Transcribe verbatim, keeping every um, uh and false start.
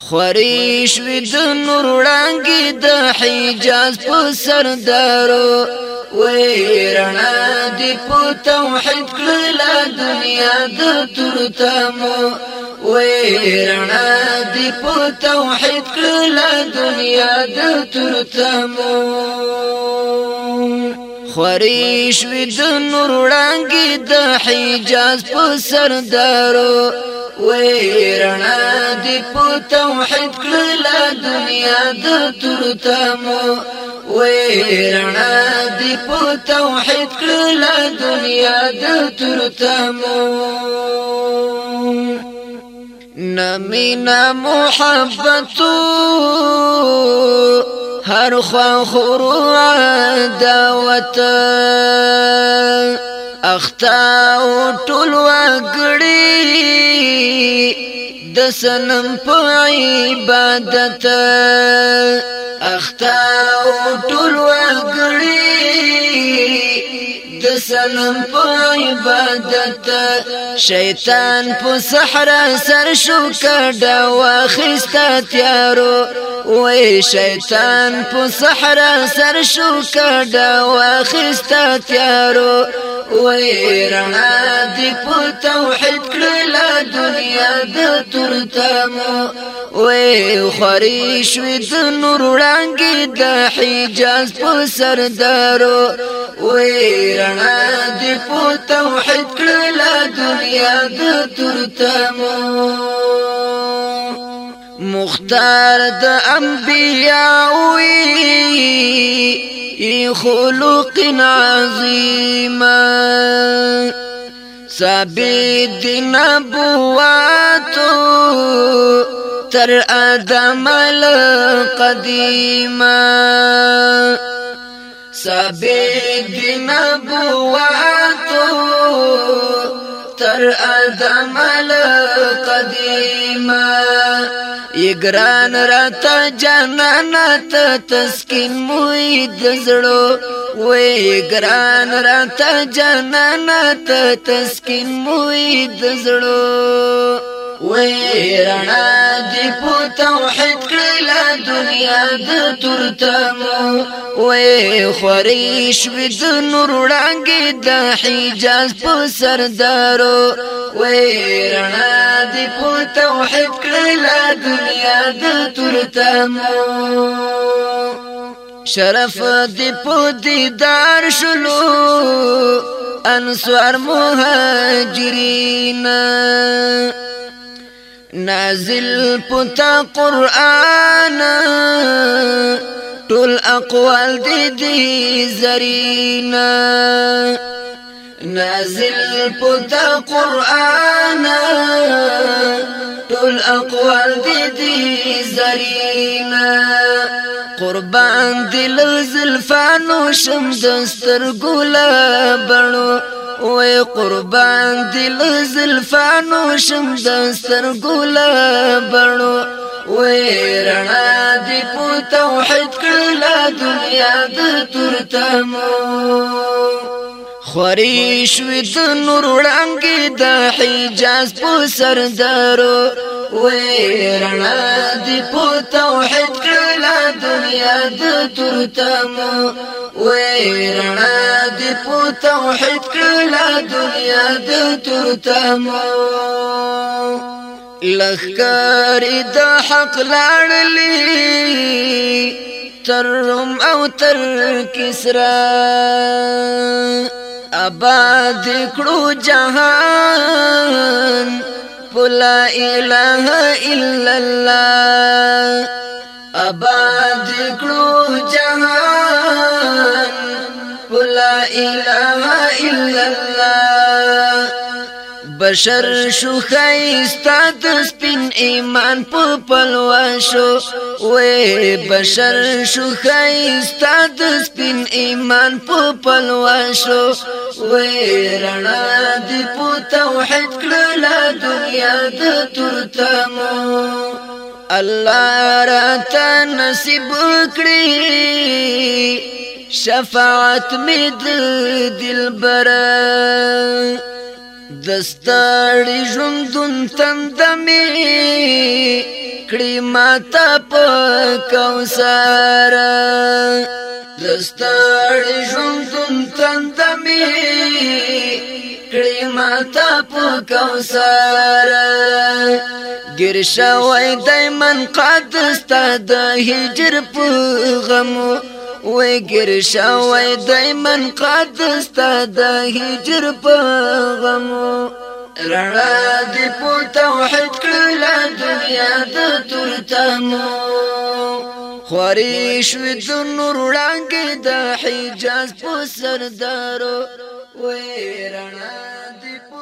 خوريش ود نور وړانګې د حجاز په سردارو ویرنا دی په توحید کړه دنیا د ترتمو ویرنا دی په توحید کړه دنیا د ترتمو خوريش ود نور وړانګې د حجاز په سردارو ویرنا دی په توحید کړه دنیا د ترتمو ویرنا دی په توحید کړه دنیا د ترتمو نمینا محبتو هر خوا خورو عداوت اختاو ټول وګړي د سنم په عبادت اختاو ټول وګړي د سنم په عبادت شیطان په صحرا سر شو کډا واخستا تیارو وای شیطان په صحرا سر شو کډا واخستا تیارو وای رڼا دی په توحید کړه دنیا د ترتمو وای خوريش ود نور وړانګې د حجاز په سردارو وای رڼا دی په توحید کړه دنیا د ترتمو مختار د انبیاء وی خلق عظیم ثابت نبواتو تر آدم القدیم ثابت نبواتو تر آدم القدیم یگران راتا جانانات تسکین موی دزړو وی یگران راتا جانانات تسکین موی دزړو وی رڼا دی په توحید کړه دنیا د ترتمو وی خوريش ود نور وړانګې د حجاز په سردارو وی رڼا دی په توحید کړه دنیا د ترتمو شرف دی په دیدار شلو انصار مهاجرین نازل پتا قرآن ټول اقوال دی دی زرینا نازل پتا قرآن ټول اقوال دی دی زرینا قربان دل زلفانو شم دستر ګلا بڼو وی قربان دل زلفانو شم دستر ګلا بڼو وی رڼا دی په توحید کړه دنیا د ترتمو خوريش ود نور وړانګې د حجاز په سردارو وی رڼا دی په توحید کړه دنیا د ترتمو وی رڼا دی په توحید کړه دنیا د ترتمو لخکار د حق لاړلی تر روم او تر کسرا آباد کړو جهان لا اله الا الله آباد کړو جهان لا اله الا الله بشر شو خیستا د سپین ایمان په پلواشو وې بشر شو خیستا د سپین ایمان په پلواشو وې رڼا دی په توحید کړه دنیا د ترتمو الله راته نصیب کړی شفاعت می دلبر دستاړي ژوندون تندمي کړي ماته په کوثر دستړې ژوندون تندمي کړي ماته په کوثر ګر شوی دایمن قد ستا د هجر په غمو وی ګر شوی دایمن قد ستا د هجر په غمو رڼا دې په توحید کړله دنیا د تورتمو خورې شوې د نور وړانګې د حجاز په سردارو وی رڼا دې